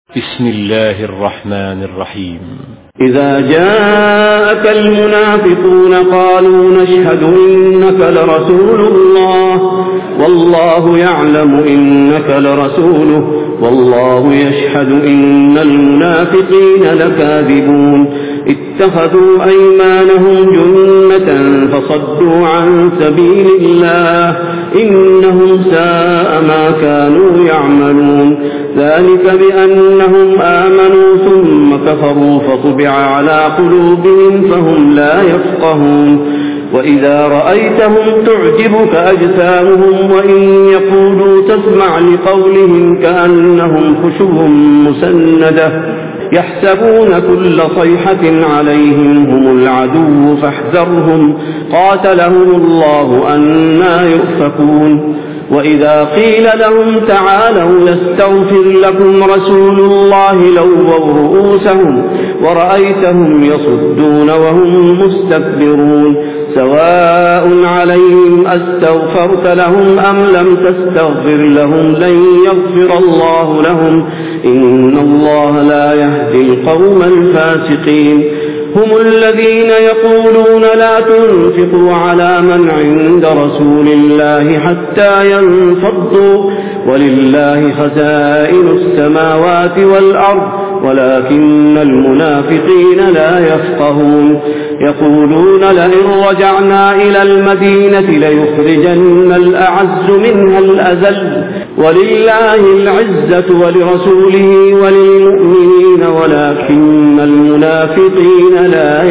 بسم الله الرحمن الرحيم. إذا جاءك المنافقون قالوا نشهد إنك لرسول الله والله يعلم إنك لرسوله والله يشهد إن المنافقين لكاذبون اتخذوا أيمانهم جنة فصدوا عن سبيل الله إنهم ساء ما كانوا يعملون ذلك بأنهم آمنوا ثم كفروا فطبع على قلوبهم فهم لا يفقهون وإذا رأيتهم تعجبك أجسامهم وإن يقولوا تسمع لقولهم كأنهم خشب مسندة يحسبون كل صيحة عليهم هم العدو فاحذرهم قاتلهم الله أنى يؤفكون وإذا قيل لهم تعالوا يستغفر لكم رسول الله لووا رؤوسهم ورأيتهم يصدون وهم مستكبرون سواء عليهم أستغفرت لهم أم لم تستغفر لهم لن يغفر الله لهم إن الله لا يهدي القوم الفاسقين هم الذين يقولون لا تنفقوا على من عند رسول الله حتى ينفضوا ولله خزائن السماوات والأرض ولكن المنافقين لا يفقهون يقولون لئن رجعنا إلى المدينة ليخرجن الأعز منها الأذل ولله العزة ولرسوله وللمؤمنين ولكن المنافقين لا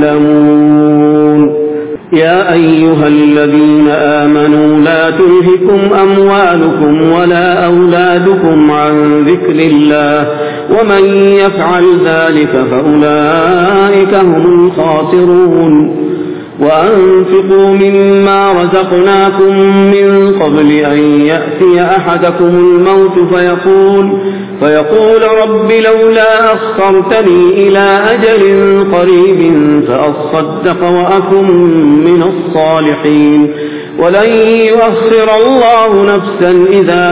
يعلمون يا أيها الذين آمنوا لا تلهكم أموالكم ولا أولادكم عن ذكر الله ومن يفعل ذلك فأولئك هم الخاسرون وأنفقوا مما رزقناكم من قبل أن يأتي أحدكم الموت فيقول رب لولا أخرتني إلى أجل قريب فأصدق وأكن من الصالحين ولن يؤخر الله نفسا إذا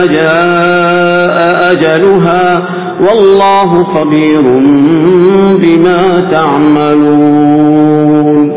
جاء أجلها والله خبير بما تعملون.